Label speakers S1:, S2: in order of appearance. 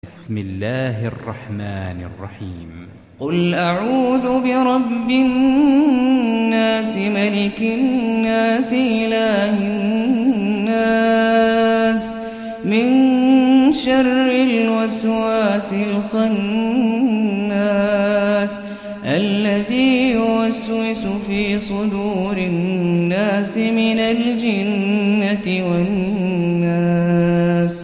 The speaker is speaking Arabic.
S1: بسم الله الرحمن الرحيم
S2: قل أعوذ برب الناس ملك الناس إله الناس من شر الوسواس الخناس الذي يوسوس في صدور الناس من الجنة والناس